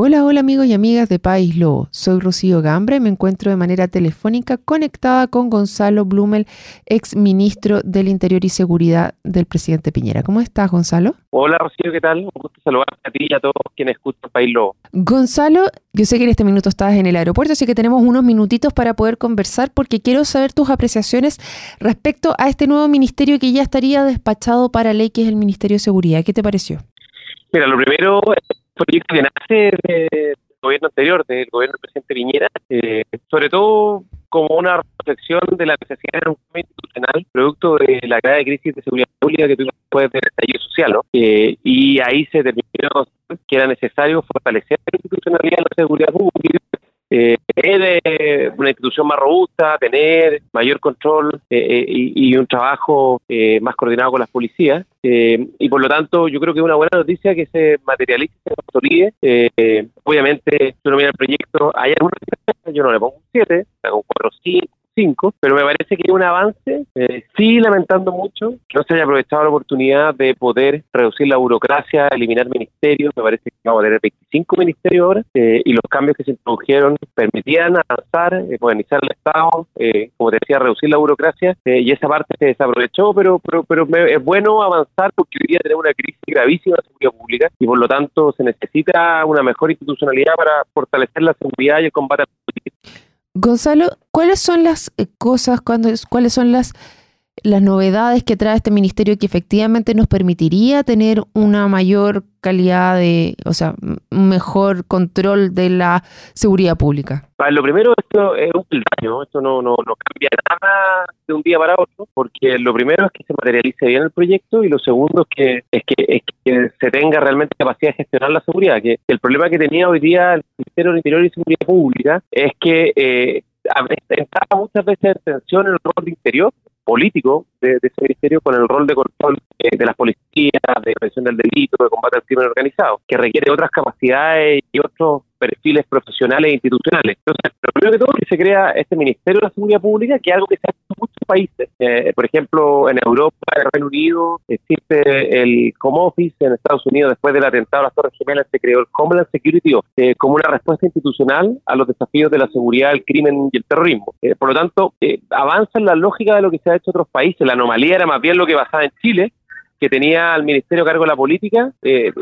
Hola, hola amigos y amigas de País Lobo. Soy Rocío Gambra y me encuentro de manera telefónica conectada con Gonzalo Blumel, ex ministro del Interior y Seguridad del presidente Piñera. ¿Cómo estás, Gonzalo? Hola Rocío, ¿qué tal? Un gusto saludarte a ti y a todos quienes escuchan País Lobo. Gonzalo, yo sé que en este minuto estás en el aeropuerto, así que tenemos unos minutitos para poder conversar porque quiero saber tus apreciaciones respecto a este nuevo ministerio que ya estaría despachado para ley, que es el Ministerio de Seguridad. ¿Qué te pareció? Mira, lo primero, el proyecto que nace del gobierno anterior, del gobierno del presidente Piñera, sobre todo como una reflexión de la necesidad de un cambio institucional, producto de la grave crisis de seguridad pública que tuvimos después del estallido social, ¿no? Y ahí se determinó que era necesario fortalecer la institucionalidad de la seguridad pública, tener una institución más robusta, tener mayor control y un trabajo más coordinado con las policías. Y por lo tanto, yo creo que es una buena noticia que se materialice, se consolide. Obviamente, si uno mira el proyecto, hay algunos que yo no le pongo un 7, le pongo un 4, 5, pero me parece que es un avance, sí lamentando mucho que no se haya aprovechado la oportunidad de poder reducir la burocracia, eliminar ministerios. Me parece que vamos a tener 25 ministerios ahora, y los cambios que se introdujeron permitían avanzar, modernizar el Estado, como te decía, reducir la burocracia, y esa parte se desaprovechó, pero es bueno avanzar porque hoy día tenemos una crisis gravísima de seguridad pública y por lo tanto se necesita una mejor institucionalidad para fortalecer la seguridad y el combate a la política. Gonzalo, ¿cuáles son las cuáles son las novedades que trae este ministerio que efectivamente nos permitiría tener una mayor calidad un mejor control de la seguridad pública? Lo primero, esto es un peldaño, esto no cambia nada de un día para otro, porque lo primero es que se materialice bien el proyecto y lo segundo es que se tenga realmente capacidad de gestionar la seguridad, que el problema que tenía hoy día el Ministerio del Interior y Seguridad Pública es que entraba muchas veces en tensión el rol de interior político de ese ministerio con el rol de control de las policías, de prevención del delito, de combate al crimen organizado, que requiere otras capacidades y otros perfiles profesionales e institucionales. Entonces, lo primero que todo es que se crea este Ministerio de la Seguridad Pública, que es algo que se hace en muchos países. Por ejemplo, en Europa, en el Reino Unido, existe el Home Office. En Estados Unidos, después del atentado a las Torres Gemelas, se creó el Homeland Security como una respuesta institucional a los desafíos de la seguridad, el crimen y el terrorismo. Por lo tanto, avanza en la lógica de lo que se ha hecho en otros países. La anomalía era más bien lo que pasaba en Chile, que tenía al ministerio a cargo de la política,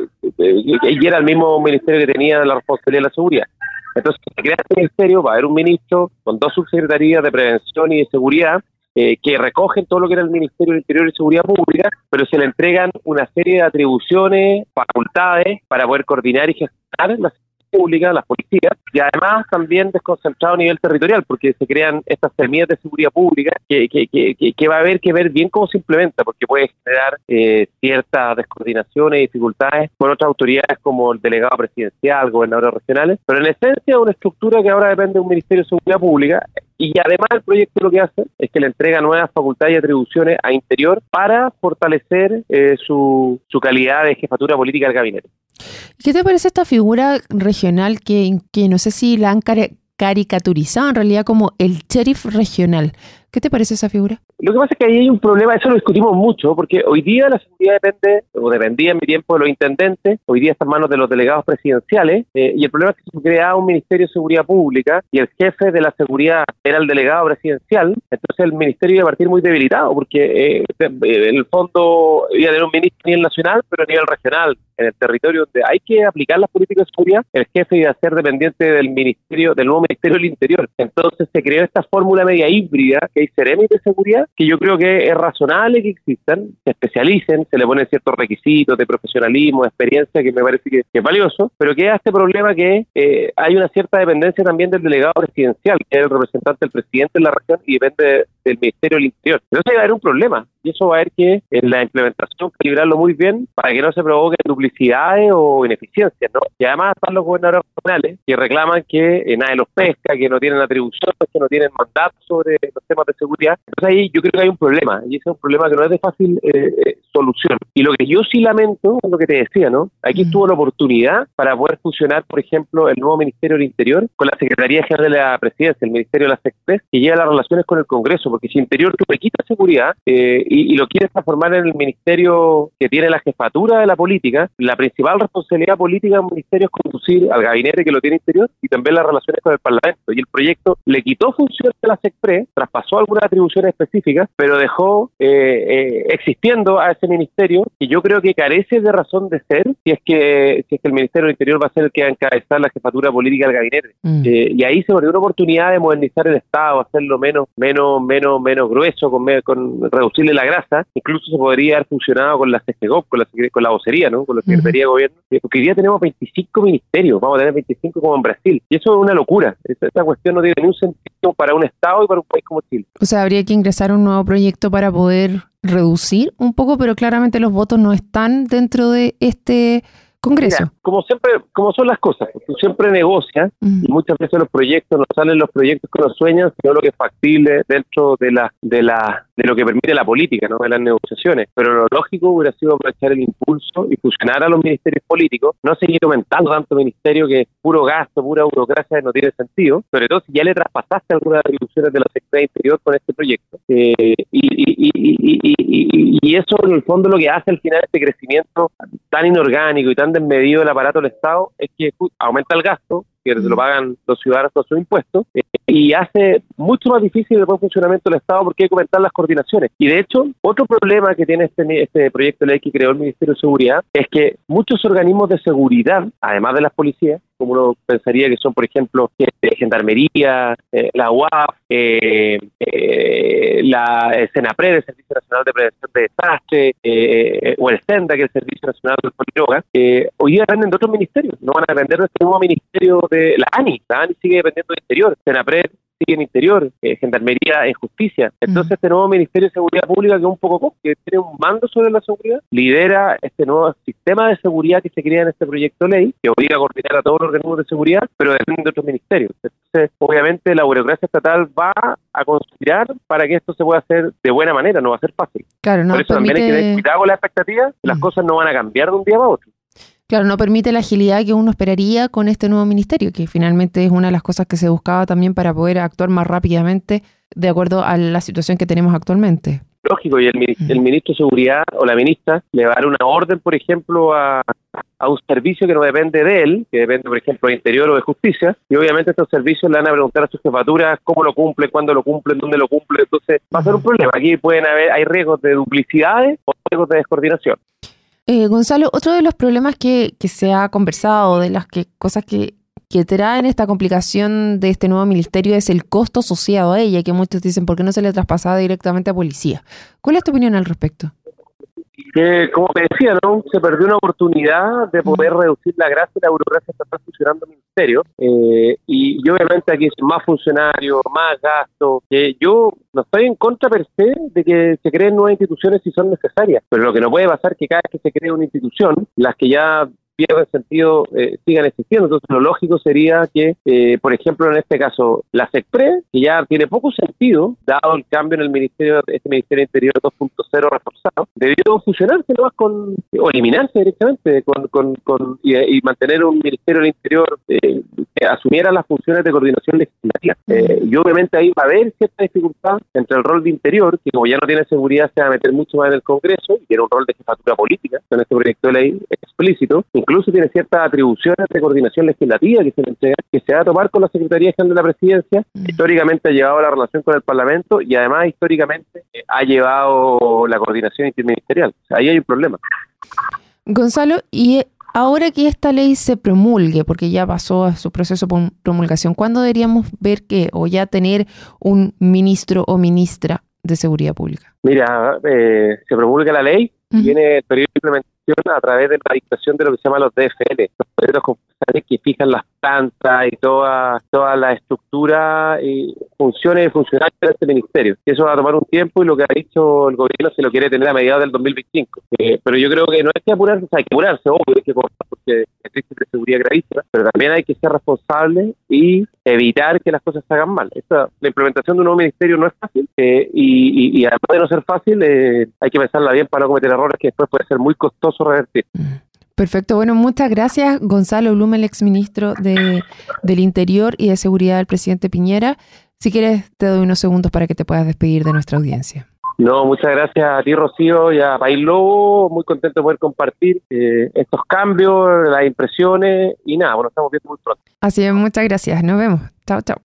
y era el mismo ministerio que tenía la responsabilidad de la seguridad. Entonces, se crea este ministerio, va a haber un ministro con 2 subsecretarías de prevención y de seguridad, que recogen todo lo que era el Ministerio del Interior y Seguridad Pública, pero se le entregan una serie de atribuciones, facultades, para poder coordinar y gestionar la pública, las policías, y además también desconcentrado a nivel territorial, porque se crean estas semillas de seguridad pública que va a haber que ver bien cómo se implementa, porque puede generar ciertas descoordinaciones y dificultades con otras autoridades como el delegado presidencial, gobernadores regionales, pero en esencia es una estructura que ahora depende de un Ministerio de Seguridad Pública. Y además el proyecto lo que hace es que le entrega nuevas facultades y atribuciones a Interior para fortalecer su calidad de jefatura política del gabinete. ¿Qué te parece esta figura regional que no sé si la han caricaturizado en realidad como el sheriff regional? ¿Qué te parece esa figura? Lo que pasa es que ahí hay un problema, eso lo discutimos mucho, porque hoy día la seguridad dependía en mi tiempo de los intendentes, hoy día está en manos de los delegados presidenciales, y el problema es que se crea un Ministerio de Seguridad Pública y el jefe de la seguridad era el delegado presidencial. Entonces el ministerio iba a partir muy debilitado, porque en el fondo iba a tener un ministro a nivel nacional, pero a nivel regional, en el territorio donde hay que aplicar las políticas de seguridad, el jefe iba a ser dependiente del nuevo Ministerio del Interior. Entonces se creó esta fórmula media híbrida, que hay seremis de seguridad, que yo creo que es razonable que existan, se especialicen, se le ponen ciertos requisitos de profesionalismo, de experiencia, que me parece que es valioso, pero queda este problema que hay una cierta dependencia también del delegado presidencial, que es el representante del presidente en la región y depende del Ministerio del Interior. Entonces va a haber un problema, y eso va a haber que en la implementación calibrarlo muy bien para que no se provoquen duplicidades o ineficiencias, ¿no? Y además están los gobernadores regionales que reclaman que nadie los pesca, que no tienen atribuciones, que no tienen mandato sobre los temas de seguridad. Entonces ahí yo creo que hay un problema, y ese es un problema que no es de fácil solución. Y lo que yo sí lamento es lo que te decía, ¿no? Aquí estuvo la oportunidad para poder fusionar, por ejemplo, el nuevo Ministerio del Interior con la Secretaría General de la Presidencia, el Ministerio de las SECPRES, que lleva las relaciones con el Congreso, porque si Interior tú le quitas seguridad y lo quieres transformar en el ministerio que tiene la jefatura de la política, la principal responsabilidad política del ministerio es conducir al gabinete que lo tiene Interior y también las relaciones con el Parlamento. Y el proyecto le quitó funciones de la SECPRES, traspasó algunas atribuciones específicas, pero dejó existiendo a ese ministerio, que yo creo que carece de razón de ser si es que el Ministerio del Interior va a ser el que va a encabezar la jefatura política del gabinete. Y ahí se perdió una oportunidad de modernizar el Estado, hacerlo menos grueso, con reducirle la grasa. Incluso se podría haber funcionado con la CGOP, con la vocería, ¿no? Con la Secretaría de Gobierno. Porque hoy día tenemos 25 ministerios, vamos a tener 25 como en Brasil. Y eso es una locura. Esta cuestión no tiene ningún sentido para un Estado y para un país como Chile. O sea, habría que ingresar un nuevo proyecto para poder reducir un poco, pero claramente los votos no están dentro de este Congreso. Mira, como son las cosas, tú siempre negocias y muchas veces los proyectos no salen los proyectos que uno sueña, sino lo que es factible dentro de lo que permite la política, ¿no? De las negociaciones. Pero lo lógico hubiera sido aprovechar el impulso y fusionar a los ministerios políticos, no seguir aumentando tanto ministerio que es puro gasto, pura burocracia que no tiene sentido, sobre todo si ya le traspasaste algunas atribuciones de la Secretaría de Interior con este proyecto. Y eso en el fondo lo que hace al final este crecimiento tan inorgánico y tan desmedido del aparato del Estado es que aumenta el gasto, que lo pagan los ciudadanos con sus impuestos, y hace mucho más difícil el buen funcionamiento del Estado porque hay que aumentar las coordinaciones. Y de hecho, otro problema que tiene este proyecto de ley que creó el Ministerio de Seguridad es que muchos organismos de seguridad, además de las policías, como uno pensaría que son, por ejemplo, Gendarmería, la UAF, la SENAPRED, el Servicio Nacional de Prevención de Desastres, o el SENDA, que es el Servicio Nacional de Antidrogas, hoy día dependen de otros ministerios, no van a depender de este nuevo ministerio de la ANI. La ANI sigue dependiendo del Interior, SENAPRED sigue en Interior, Gendarmería en Justicia. Entonces este nuevo Ministerio de Seguridad Pública, que es un poco que tiene un mando sobre la seguridad, lidera este nuevo sistema de seguridad que se crea en este proyecto de ley, que obliga a coordinar a todos los organismos de seguridad, pero depende de otros ministerios. Entonces, obviamente, la burocracia estatal va a conspirar para que esto se pueda hacer de buena manera, no va a ser fácil. Claro, no por eso también hay que tener cuidado con las expectativas, las cosas no van a cambiar de un día para otro. Claro, no permite la agilidad que uno esperaría con este nuevo ministerio, que finalmente es una de las cosas que se buscaba también para poder actuar más rápidamente de acuerdo a la situación que tenemos actualmente. Lógico, y el ministro de Seguridad o la ministra le va a dar una orden, por ejemplo, a un servicio que no depende de él, que depende, por ejemplo, de Interior o de Justicia, y obviamente estos servicios le van a preguntar a sus jefaturas cómo lo cumplen, cuándo lo cumplen, dónde lo cumplen. Entonces va a ser un problema. Aquí hay riesgos de duplicidades o riesgos de descoordinación. Gonzalo, otro de los problemas que se ha conversado, de las cosas que traen esta complicación de este nuevo ministerio es el costo asociado a ella, que muchos dicen, ¿por qué no se le traspasaba directamente a policía? ¿Cuál es tu opinión al respecto? Que, como te decía, ¿no? Se perdió una oportunidad de poder reducir la grasa y la burocracia que está funcionando el ministerio, y obviamente aquí es más funcionarios, más gastos. Yo no estoy en contra per se de que se creen nuevas instituciones si son necesarias, pero lo que no puede pasar es que cada vez que se cree una institución, las que ya pierden sentido sigan existiendo. Entonces lo lógico sería que, por ejemplo, en este caso, la SECPRES, que ya tiene poco sentido, dado el cambio en el ministerio, este Ministerio Interior 2.0 reforzado, debió fusionarse nomás o eliminarse directamente y mantener un Ministerio del Interior que asumiera las funciones de coordinación legislativa. Y obviamente ahí va a haber cierta dificultad entre el rol de Interior, que como ya no tiene seguridad se va a meter mucho más en el Congreso, y tiene un rol de jefatura política en este proyecto de ley explícito. Incluso tiene ciertas atribuciones de coordinación legislativa que se va a tomar con la Secretaría General de la Presidencia. Históricamente ha llevado la relación con el Parlamento y además históricamente ha llevado la coordinación interministerial. O sea, ahí hay un problema. Gonzalo, y ahora que esta ley se promulgue, porque ya pasó a su proceso de promulgación, ¿cuándo deberíamos ver o ya tener un ministro o ministra de Seguridad Pública? Mira, se promulga la ley, viene el periodo de implementación a través de la dictación de lo que se llama los DFL, los decretos concursales que fijan las plantas y toda la estructura y funciones y funcionarios de este ministerio. Eso va a tomar un tiempo y lo que ha dicho el gobierno se lo quiere tener a mediados del 2025. Pero yo creo que no hay que apurarse, hay que apurarse, obvio, hay que cortar, por porque es crisis de seguridad gravísima, pero también hay que ser responsables y evitar que las cosas se hagan mal. La implementación de un nuevo ministerio no es fácil y además de no ser fácil, hay que pensarla bien para no cometer errores que después puede ser muy costoso revertir. Perfecto. Bueno, muchas gracias, Gonzalo Blume, el exministro del Interior y de Seguridad del presidente Piñera. Si quieres, te doy unos segundos para que te puedas despedir de nuestra audiencia. No, muchas gracias a ti, Rocío, y a País Lobo. Muy contento de poder compartir estos cambios, las impresiones y nada, bueno, estamos viendo muy pronto. Así es, muchas gracias. Nos vemos. Chao, chao.